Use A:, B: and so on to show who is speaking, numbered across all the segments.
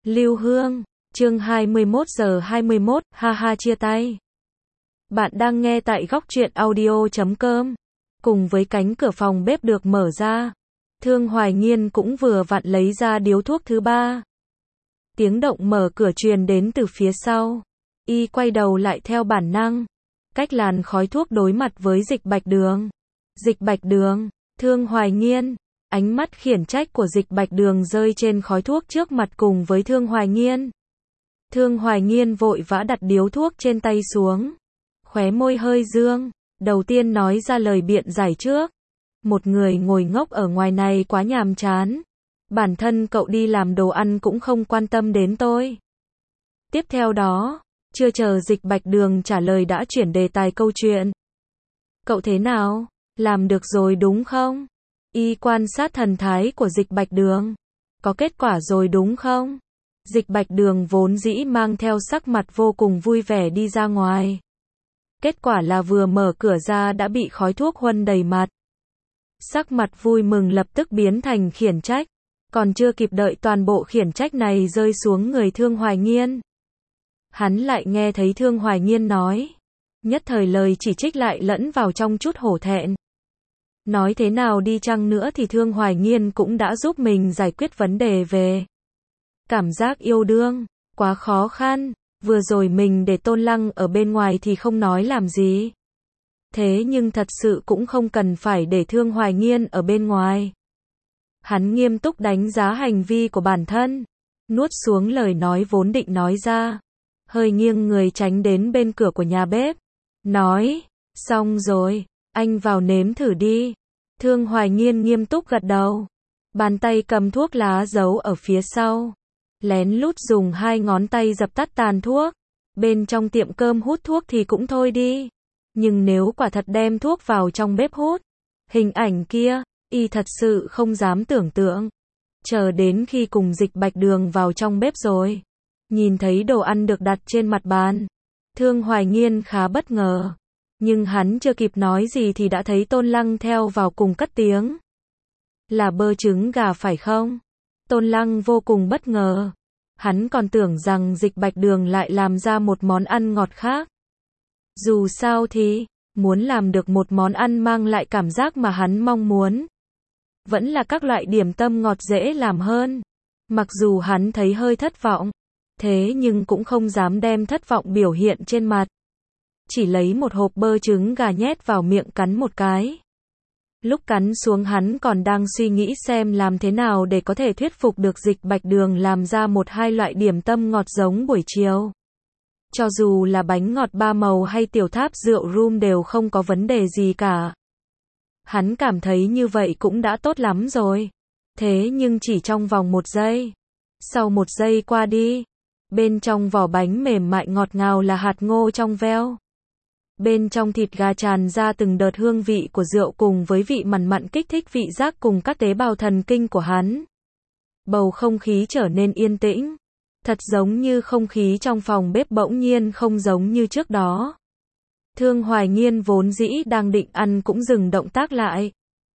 A: Lưu Hương, chương 21:21, ha ha chia tay. Bạn đang nghe tại góc truyện audio.com. Cùng với cánh cửa phòng bếp được mở ra, Thương Hoài Nghiên cũng vừa vặn lấy ra điếu thuốc thứ ba. Tiếng động mở cửa truyền đến từ phía sau. Y quay đầu lại theo bản năng. Cách làn khói thuốc đối mặt với Dịch Bạch Đường. Dịch Bạch Đường, Thương Hoài Nghiên. Ánh mắt khiển trách của Dịch Bạch Đường rơi trên khói thuốc trước mặt cùng với Thương Hoài Nghiên. Thương Hoài Nghiên vội vã đặt điếu thuốc trên tay xuống. Khóe môi hơi dương, đầu tiên nói ra lời biện giải trước. Một người ngồi ngốc ở ngoài này quá nhàm chán. Bản thân cậu đi làm đồ ăn cũng không quan tâm đến tôi. Tiếp theo đó, chưa chờ Dịch Bạch Đường trả lời đã chuyển đề tài câu chuyện. Cậu thế nào? Làm được rồi đúng không? Y quan sát thần thái của Dịch Bạch Đường. Có kết quả rồi đúng không? Dịch Bạch Đường vốn dĩ mang theo sắc mặt vô cùng vui vẻ đi ra ngoài. Kết quả là vừa mở cửa ra đã bị khói thuốc huân đầy mặt. Sắc mặt vui mừng lập tức biến thành khiển trách. Còn chưa kịp đợi toàn bộ khiển trách này rơi xuống người Thương Hoài Nghiên. Hắn lại nghe thấy Thương Hoài Nghiên nói. Nhất thời lời chỉ trích lại lẫn vào trong chút hổ thẹn. Nói thế nào đi chăng nữa thì Thương Hoài Nghiên cũng đã giúp mình giải quyết vấn đề về cảm giác yêu đương. Quá khó khăn. Vừa rồi mình để Tôn Lăng ở bên ngoài thì không nói làm gì. Thế nhưng thật sự cũng không cần phải để Thương Hoài Nghiên ở bên ngoài. Hắn nghiêm túc đánh giá hành vi của bản thân. Nuốt xuống lời nói vốn định nói ra. Hơi nghiêng người tránh đến bên cửa của nhà bếp. Nói, xong rồi, anh vào nếm thử đi. Thương Hoài Nghiên nghiêm túc gật đầu. Bàn tay cầm thuốc lá giấu ở phía sau. Lén lút dùng hai ngón tay dập tắt tàn thuốc. Bên trong tiệm cơm hút thuốc thì cũng thôi đi. Nhưng nếu quả thật đem thuốc vào trong bếp hút, hình ảnh kia, y thật sự không dám tưởng tượng. Chờ đến khi cùng Dịch Bạch Đường vào trong bếp rồi, nhìn thấy đồ ăn được đặt trên mặt bàn, Thương Hoài Nghiên khá bất ngờ. Nhưng hắn chưa kịp nói gì thì đã thấy Tôn Lăng theo vào cùng cất tiếng. Là bơ trứng gà phải không? Tôn Lăng vô cùng bất ngờ. Hắn còn tưởng rằng Dịch Bạch Đường lại làm ra một món ăn ngọt khác. Dù sao thì, muốn làm được một món ăn mang lại cảm giác mà hắn mong muốn. Vẫn là các loại điểm tâm ngọt dễ làm hơn. Mặc dù hắn thấy hơi thất vọng, thế nhưng cũng không dám đem thất vọng biểu hiện trên mặt. Chỉ lấy một hộp bơ trứng gà nhét vào miệng cắn một cái. Lúc cắn xuống hắn còn đang suy nghĩ xem làm thế nào để có thể thuyết phục được Dịch Bạch Đường làm ra một hai loại điểm tâm ngọt giống buổi chiều. Cho dù là bánh ngọt ba màu hay tiểu tháp rượu rum đều không có vấn đề gì cả. Hắn cảm thấy như vậy cũng đã tốt lắm rồi. Thế nhưng chỉ trong vòng 1 giây. Sau 1 giây qua đi, bên trong vỏ bánh mềm mại ngọt ngào là hạt ngô trong veo. Bên trong thịt gà tràn ra từng đợt hương vị của rượu cùng với vị mặn mặn kích thích vị giác cùng các tế bào thần kinh của hắn. Bầu không khí trở nên yên tĩnh. Thật giống như không khí trong phòng bếp bỗng nhiên không giống như trước đó. Thương Hoài Nghiên vốn dĩ đang định ăn cũng dừng động tác lại.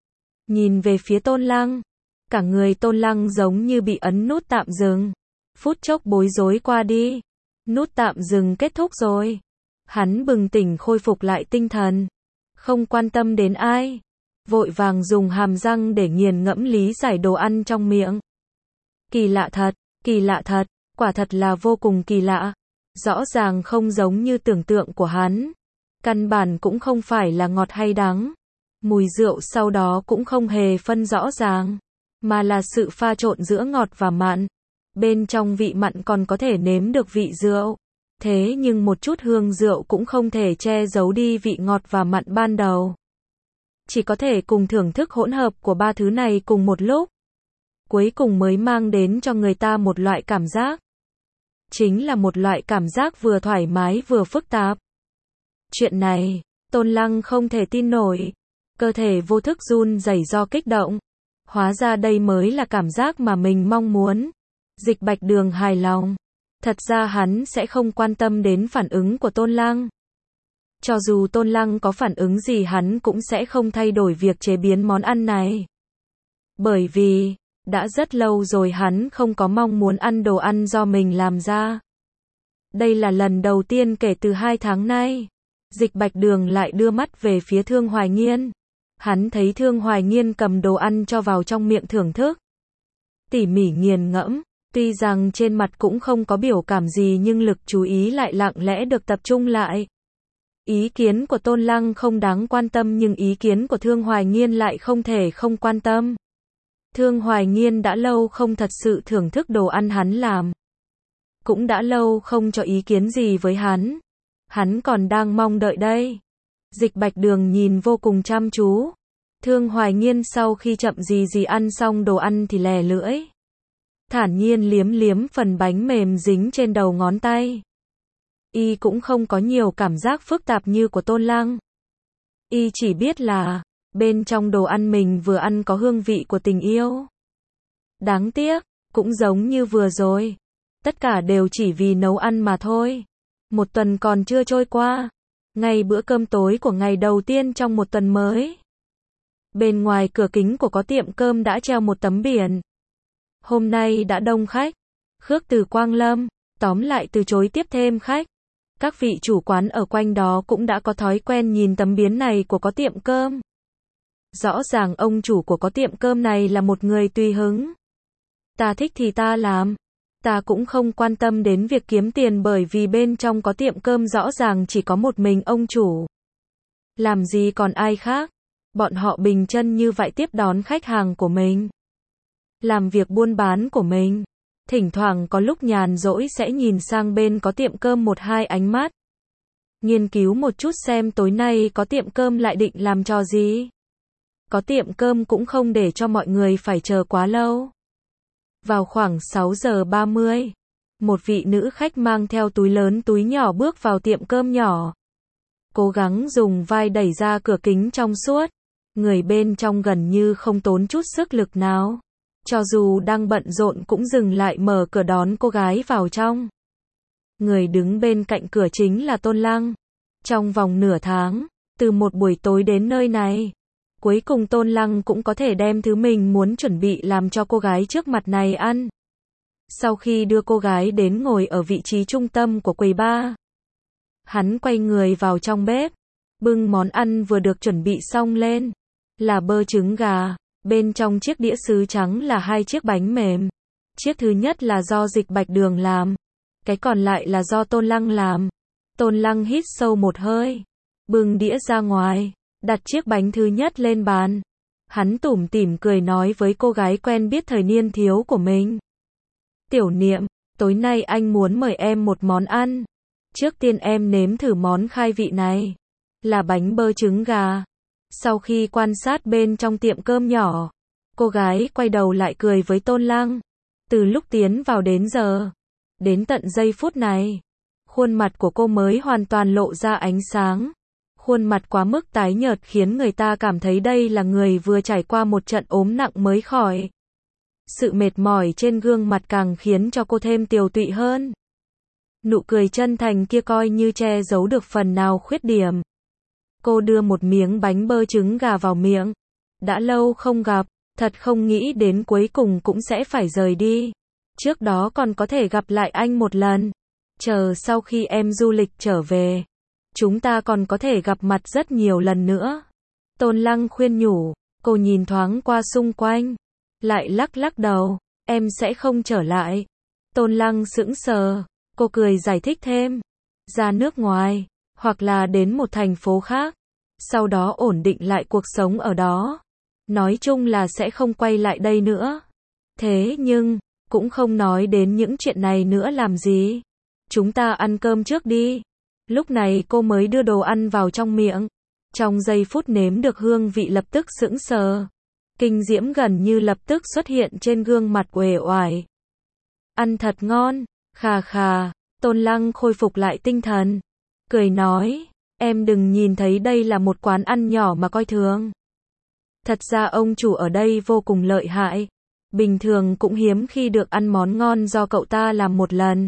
A: Nhìn về phía Tôn Lăng. Cả người Tôn Lăng giống như bị ấn nút tạm dừng. Phút chốc bối rối qua đi. Nút tạm dừng kết thúc rồi. Hắn bừng tỉnh khôi phục lại tinh thần. Không quan tâm đến ai. Vội vàng dùng hàm răng để nghiền ngẫm lý giải đồ ăn trong miệng. Kỳ lạ thật, kỳ lạ thật, quả thật là vô cùng kỳ lạ. Rõ ràng không giống như tưởng tượng của hắn. Căn bản cũng không phải là ngọt hay đắng. Mùi rượu sau đó cũng không hề phân rõ ràng. Mà là sự pha trộn giữa ngọt và mặn. Bên trong vị mặn còn có thể nếm được vị rượu. Thế nhưng một chút hương rượu cũng không thể che giấu đi vị ngọt và mặn ban đầu. Chỉ có thể cùng thưởng thức hỗn hợp của ba thứ này cùng một lúc. Cuối cùng mới mang đến cho người ta một loại cảm giác. Chính là một loại cảm giác vừa thoải mái vừa phức tạp. Chuyện này, Tôn Lăng không thể tin nổi. Cơ thể vô thức run rẩy do kích động. Hóa ra đây mới là cảm giác mà mình mong muốn. Dịch Bạch Đường hài lòng. Thật ra hắn sẽ không quan tâm đến phản ứng của Tôn Lăng. Cho dù Tôn Lăng có phản ứng gì hắn cũng sẽ không thay đổi việc chế biến món ăn này. Bởi vì, Đã rất lâu rồi hắn không có mong muốn ăn đồ ăn do mình làm ra. Đây là lần đầu tiên kể từ 2 tháng nay. Dịch Bạch Đường lại đưa mắt về phía Thương Hoài Nghiên. Hắn thấy Thương Hoài Nghiên cầm đồ ăn cho vào trong miệng thưởng thức. Tỉ mỉ nghiền ngẫm, tuy rằng trên mặt cũng không có biểu cảm gì nhưng lực chú ý lại lặng lẽ được tập trung lại. Ý kiến của Tôn Lăng không đáng quan tâm nhưng ý kiến của Thương Hoài Nghiên lại không thể không quan tâm. Thương Hoài Nghiên đã lâu không thật sự thưởng thức đồ ăn hắn làm. Cũng đã lâu không cho ý kiến gì với hắn. Hắn còn đang mong đợi đây. Dịch Bạch Đường nhìn vô cùng chăm chú. Thương Hoài Nghiên sau khi chậm gì ăn xong đồ ăn thì lè lưỡi. Thản nhiên liếm liếm phần bánh mềm dính trên đầu ngón tay. Y cũng không có nhiều cảm giác phức tạp như của Tôn Lăng. Y chỉ biết là, bên trong đồ ăn mình vừa ăn có hương vị của tình yêu. Đáng tiếc, cũng giống như vừa rồi. Tất cả đều chỉ vì nấu ăn mà thôi. Một tuần còn chưa trôi qua. Ngay bữa cơm tối của ngày đầu tiên trong một tuần mới. Bên ngoài cửa kính của có tiệm cơm đã treo một tấm biển. Hôm nay đã đông khách. Khước từ Quang Lâm, tóm lại từ chối tiếp thêm khách. Các vị chủ quán ở quanh đó cũng đã có thói quen nhìn tấm biển này của có tiệm cơm. Rõ ràng ông chủ của có tiệm cơm này là một người tùy hứng. Ta thích thì ta làm. Ta cũng không quan tâm đến việc kiếm tiền bởi vì bên trong có tiệm cơm rõ ràng chỉ có một mình ông chủ. Làm gì còn ai khác. Bọn họ bình chân như vậy tiếp đón khách hàng của mình. Làm việc buôn bán của mình. Thỉnh thoảng có lúc nhàn rỗi sẽ nhìn sang bên có tiệm cơm 1-2 ánh mắt. Nghiên cứu một chút xem tối nay có tiệm cơm lại định làm trò gì. Có tiệm cơm cũng không để cho mọi người phải chờ quá lâu. Vào khoảng 6 giờ 30, một vị nữ khách mang theo túi lớn túi nhỏ bước vào tiệm cơm nhỏ. Cố gắng dùng vai đẩy ra cửa kính trong suốt. Người bên trong gần như không tốn chút sức lực nào. Cho dù đang bận rộn cũng dừng lại mở cửa đón cô gái vào trong. Người đứng bên cạnh cửa chính là Tôn Lăng. Trong vòng nửa tháng, từ một buổi tối đến nơi này, cuối cùng Tôn Lăng cũng có thể đem thứ mình muốn chuẩn bị làm cho cô gái trước mặt này ăn. Sau khi đưa cô gái đến ngồi ở vị trí trung tâm của quầy bar, hắn quay người vào trong bếp, bưng món ăn vừa được chuẩn bị xong lên, là bơ trứng gà. Bên trong chiếc đĩa sứ trắng là 2 chiếc bánh mềm. Chiếc thứ nhất là do Dịch Bạch Đường làm. Cái còn lại là do Tôn Lăng làm. Tôn Lăng hít sâu một hơi. Bưng đĩa ra ngoài. Đặt chiếc bánh thứ nhất lên bàn. Hắn tủm tỉm cười nói với cô gái quen biết thời niên thiếu của mình. Tiểu Niệm, tối nay anh muốn mời em một món ăn. Trước tiên em nếm thử món khai vị này. Là bánh bơ trứng gà. Sau khi quan sát bên trong tiệm cơm nhỏ, cô gái quay đầu lại cười với Tôn Lăng. Từ lúc tiến vào đến giờ, đến tận giây phút này, khuôn mặt của cô mới hoàn toàn lộ ra ánh sáng. Khuôn mặt quá mức tái nhợt khiến người ta cảm thấy đây là người vừa trải qua một trận ốm nặng mới khỏi. Sự mệt mỏi trên gương mặt càng khiến cho cô thêm tiều tụy hơn. Nụ cười chân thành kia coi như che giấu được phần nào khuyết điểm. Cô đưa một miếng bánh bơ trứng gà vào miệng. Đã lâu không gặp, thật không nghĩ đến cuối cùng cũng sẽ phải rời đi. Trước đó còn có thể gặp lại anh một lần. Chờ sau khi em du lịch trở về, chúng ta còn có thể gặp mặt rất nhiều lần nữa. Tôn Lăng khuyên nhủ, cô nhìn thoáng qua xung quanh, lại lắc lắc đầu, em sẽ không trở lại. Tôn Lăng sững sờ, cô cười giải thích thêm, ra nước ngoài, hoặc là đến một thành phố khác, sau đó ổn định lại cuộc sống ở đó. Nói chung là sẽ không quay lại đây nữa. Thế nhưng, cũng không nói đến những chuyện này nữa làm gì. Chúng ta ăn cơm trước đi. Lúc này cô mới đưa đồ ăn vào trong miệng. Trong giây phút nếm được hương vị lập tức sững sờ. Kinh diễm gần như lập tức xuất hiện trên gương mặt uể oải. Ăn thật ngon, khà khà. Tôn Lăng khôi phục lại tinh thần. Cười nói, em đừng nhìn thấy đây là một quán ăn nhỏ mà coi thường. Thật ra ông chủ ở đây vô cùng lợi hại. Bình thường cũng hiếm khi được ăn món ngon do cậu ta làm một lần.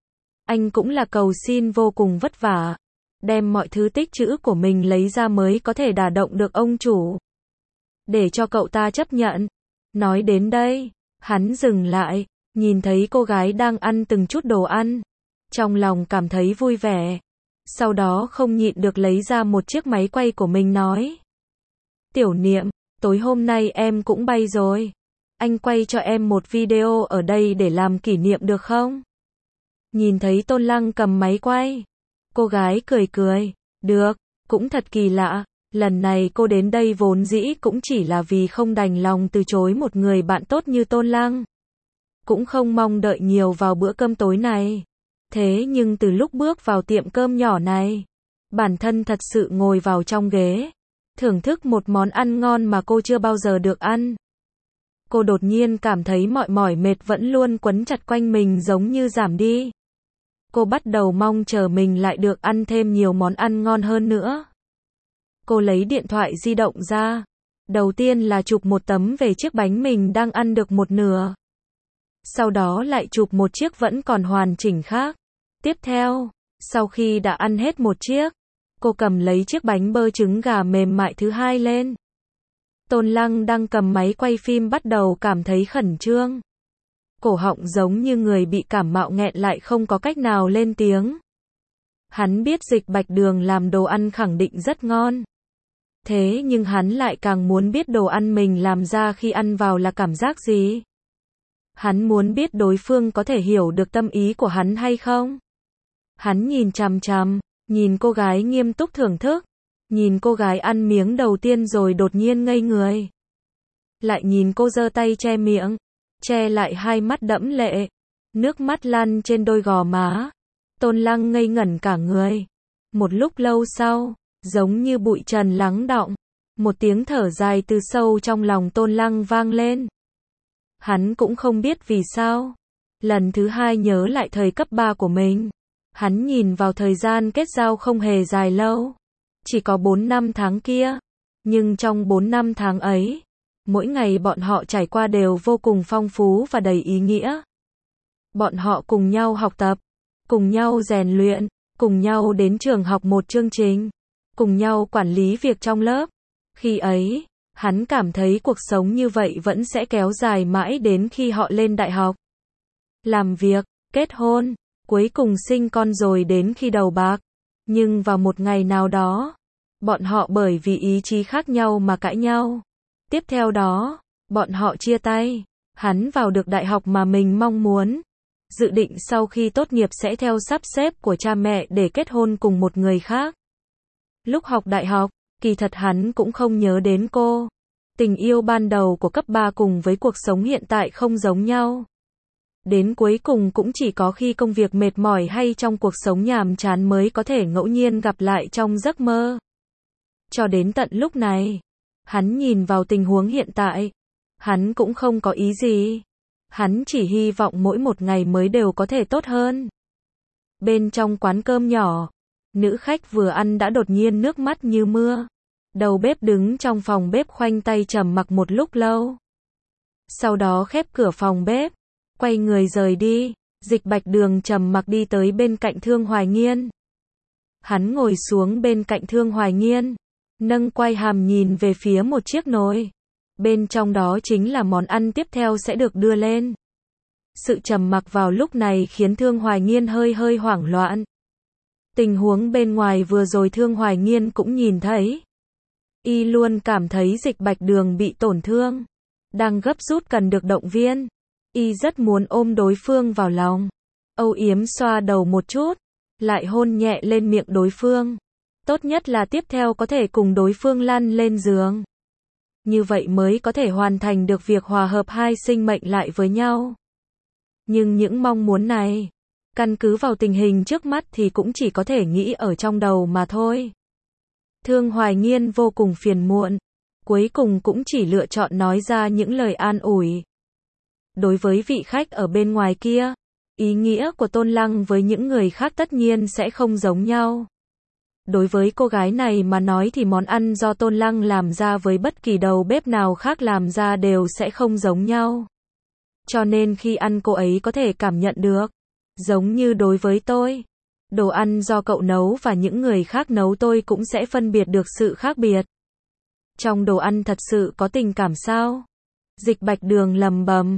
A: Anh cũng là cầu xin vô cùng vất vả. Đem mọi thứ tích trữ của mình lấy ra mới có thể đả động được ông chủ. Để cho cậu ta chấp nhận. Nói đến đây, Hắn dừng lại, nhìn thấy cô gái đang ăn từng chút đồ ăn. Trong lòng cảm thấy vui vẻ. Sau đó không nhịn được lấy ra một chiếc máy quay của mình nói. Tiểu Niệm, tối hôm nay em cũng bay rồi. Anh quay cho em một video ở đây để làm kỷ niệm được không? Nhìn thấy Tôn Lăng cầm máy quay. Cô gái cười cười. Được, cũng thật kỳ lạ. Lần này cô đến đây vốn dĩ cũng chỉ là vì không đành lòng từ chối một người bạn tốt như Tôn Lăng. Cũng không mong đợi nhiều vào bữa cơm tối này. Thế nhưng từ lúc bước vào tiệm cơm nhỏ này, bản thân thật sự ngồi vào trong ghế, thưởng thức một món ăn ngon mà cô chưa bao giờ được ăn. Cô đột nhiên cảm thấy mọi mỏi mệt vẫn luôn quấn chặt quanh mình giống như giảm đi. Cô bắt đầu mong chờ mình lại được ăn thêm nhiều món ăn ngon hơn nữa. Cô lấy điện thoại di động ra. Đầu tiên là chụp một tấm về chiếc bánh mình đang ăn được một nửa. Sau đó lại chụp một chiếc vẫn còn hoàn chỉnh khác. Tiếp theo, sau khi đã ăn hết một chiếc, cô cầm lấy chiếc bánh bơ trứng gà mềm mại thứ hai lên. Tôn Lăng đang cầm máy quay phim bắt đầu cảm thấy khẩn trương. Cổ họng giống như người bị cảm mạo nghẹn lại không có cách nào lên tiếng. Hắn biết Dịch Bạch Đường làm đồ ăn khẳng định rất ngon. Thế nhưng hắn lại càng muốn biết đồ ăn mình làm ra khi ăn vào là cảm giác gì. Hắn muốn biết đối phương có thể hiểu được tâm ý của hắn hay không. Hắn nhìn chằm chằm, nhìn cô gái nghiêm túc thưởng thức. Nhìn cô gái ăn miếng đầu tiên rồi đột nhiên ngây người. Lại nhìn cô giơ tay che miệng, che lại hai mắt đẫm lệ. Nước mắt lăn trên đôi gò má. Tôn Lăng ngây ngẩn cả người. Một lúc lâu sau, giống như bụi trần lắng đọng, một tiếng thở dài từ sâu trong lòng Tôn Lăng vang lên. Hắn cũng không biết vì sao. Lần thứ hai nhớ lại thời cấp 3 của mình. Hắn nhìn vào thời gian kết giao không hề dài lâu. Chỉ có 4 năm tháng kia. Nhưng trong 4 năm tháng ấy, mỗi ngày bọn họ trải qua đều vô cùng phong phú và đầy ý nghĩa. Bọn họ cùng nhau học tập, cùng nhau rèn luyện, cùng nhau đến trường học một chương trình, cùng nhau quản lý việc trong lớp. Khi ấy, hắn cảm thấy cuộc sống như vậy vẫn sẽ kéo dài mãi đến khi họ lên đại học. Làm việc, kết hôn, cuối cùng sinh con rồi đến khi đầu bạc. Nhưng vào một ngày nào đó, bọn họ bởi vì ý chí khác nhau mà cãi nhau. Tiếp theo đó, bọn họ chia tay. Hắn vào được đại học mà mình mong muốn. Dự định sau khi tốt nghiệp sẽ theo sắp xếp của cha mẹ để kết hôn cùng một người khác. Lúc học đại học, kỳ thật hắn cũng không nhớ đến cô. Tình yêu ban đầu của cấp 3 cùng với cuộc sống hiện tại không giống nhau. Đến cuối cùng cũng chỉ có khi công việc mệt mỏi hay trong cuộc sống nhàm chán mới có thể ngẫu nhiên gặp lại trong giấc mơ. Cho đến tận lúc này, hắn nhìn vào tình huống hiện tại, hắn cũng không có ý gì. Hắn chỉ hy vọng mỗi một ngày mới đều có thể tốt hơn. Bên trong quán cơm nhỏ, nữ khách vừa ăn đã đột nhiên nước mắt như mưa. Đầu bếp đứng trong phòng bếp khoanh tay trầm mặc một lúc lâu. Sau đó khép cửa phòng bếp, quay người rời đi. Dịch Bạch Đường trầm mặc đi tới bên cạnh Thương Hoài Nghiên. Hắn ngồi xuống bên cạnh Thương Hoài Nghiên, nâng quai hàm nhìn về phía một chiếc nồi. Bên trong đó chính là món ăn tiếp theo sẽ được đưa lên. Sự trầm mặc vào lúc này khiến Thương Hoài Nghiên hơi hoảng loạn. Tình huống bên ngoài vừa rồi Thương Hoài Nghiên cũng nhìn thấy. Y luôn cảm thấy Dịch Bạch Đường bị tổn thương, đang gấp rút cần được động viên. Y rất muốn ôm đối phương vào lòng, âu yếm xoa đầu một chút, lại hôn nhẹ lên miệng đối phương. Tốt nhất là tiếp theo có thể cùng đối phương lăn lên giường. Như vậy mới có thể hoàn thành được việc hòa hợp hai sinh mệnh lại với nhau. Nhưng những mong muốn này, căn cứ vào tình hình trước mắt thì cũng chỉ có thể nghĩ ở trong đầu mà thôi. Thương Hoài Nghiên vô cùng phiền muộn, cuối cùng cũng chỉ lựa chọn nói ra những lời an ủi. Đối với vị khách ở bên ngoài kia, ý nghĩa của Tôn Lăng với những người khác tất nhiên sẽ không giống nhau. Đối với cô gái này mà nói thì món ăn do Tôn Lăng làm ra với bất kỳ đầu bếp nào khác làm ra đều sẽ không giống nhau. Cho nên khi ăn cô ấy có thể cảm nhận được. Giống như đối với tôi, đồ ăn do cậu nấu và những người khác nấu tôi cũng sẽ phân biệt được sự khác biệt. Trong đồ ăn thật sự có tình cảm sao? Dịch Bạch Đường lầm bầm.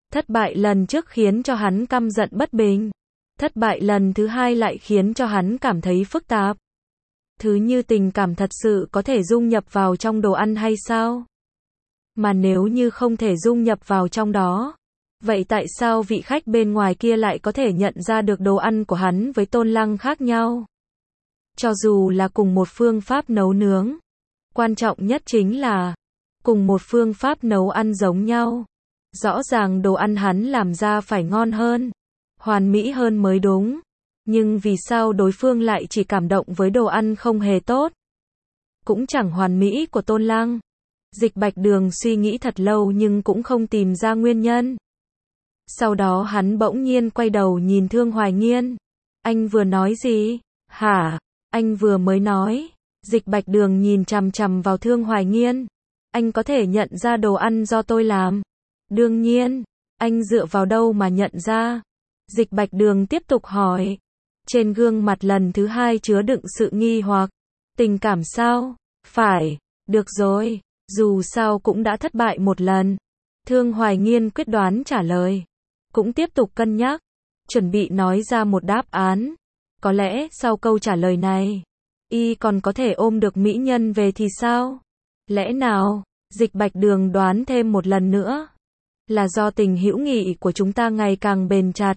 A: Thất bại lần trước khiến cho hắn căm giận bất bình. Thất bại lần thứ hai lại khiến cho hắn cảm thấy phức tạp. Thứ như tình cảm thật sự có thể dung nhập vào trong đồ ăn hay sao? Mà nếu như không thể dung nhập vào trong đó, vậy tại sao vị khách bên ngoài kia lại có thể nhận ra được đồ ăn của hắn với Tôn Lăng khác nhau? Cho dù là cùng một phương pháp nấu nướng, quan trọng nhất chính là cùng một phương pháp nấu ăn giống nhau. Rõ ràng đồ ăn hắn làm ra phải ngon hơn, hoàn mỹ hơn mới đúng. Nhưng vì sao đối phương lại chỉ cảm động với đồ ăn không hề tốt, cũng chẳng hoàn mỹ của Tôn Lăng? Dịch Bạch Đường suy nghĩ thật lâu nhưng cũng không tìm ra nguyên nhân. Sau đó hắn bỗng nhiên quay đầu nhìn Thương Hoài Nghiên. Anh vừa nói gì? Hả? Anh vừa mới nói. Dịch Bạch Đường nhìn chằm chằm vào Thương Hoài Nghiên. Anh có thể nhận ra đồ ăn do tôi làm? Đương nhiên. Anh dựa vào đâu mà nhận ra? Dịch Bạch Đường tiếp tục hỏi. Trên gương mặt lần thứ hai chứa đựng sự nghi hoặc. Tình cảm sao? Phải. Được rồi. Dù sao cũng đã thất bại một lần. Thương Hoài Nghiên quyết đoán trả lời. Cũng tiếp tục cân nhắc. Chuẩn bị nói ra một đáp án. Có lẽ sau câu trả lời này, y còn có thể ôm được mỹ nhân về thì sao? Lẽ nào? Dịch Bạch Đường đoán thêm một lần nữa. Là do tình hữu nghị của chúng ta ngày càng bền chặt.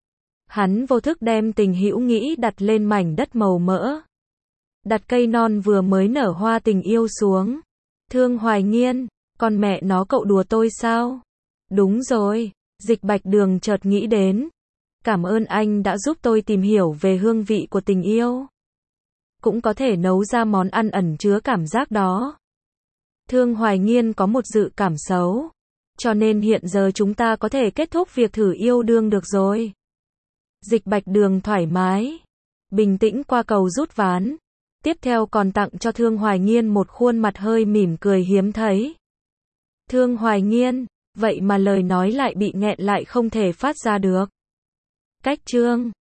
A: Hắn vô thức đem tình hữu nghị đặt lên mảnh đất màu mỡ. Đặt cây non vừa mới nở hoa tình yêu xuống. Thương Hoài Nghiên, con mẹ nó cậu đùa tôi sao? Đúng rồi, Dịch Bạch Đường chợt nghĩ đến. Cảm ơn anh đã giúp tôi tìm hiểu về hương vị của tình yêu. Cũng có thể nấu ra món ăn ẩn chứa cảm giác đó. Thương Hoài Nghiên có một dự cảm xấu. Cho nên hiện giờ chúng ta có thể kết thúc việc thử yêu đương được rồi. Dịch Bạch Đường thoải mái, bình tĩnh qua cầu rút ván. Tiếp theo còn tặng cho Thương Hoài Nghiên một khuôn mặt hơi mỉm cười hiếm thấy. Thương Hoài Nghiên, vậy mà lời nói lại bị nghẹn lại không thể phát ra được. Cách chương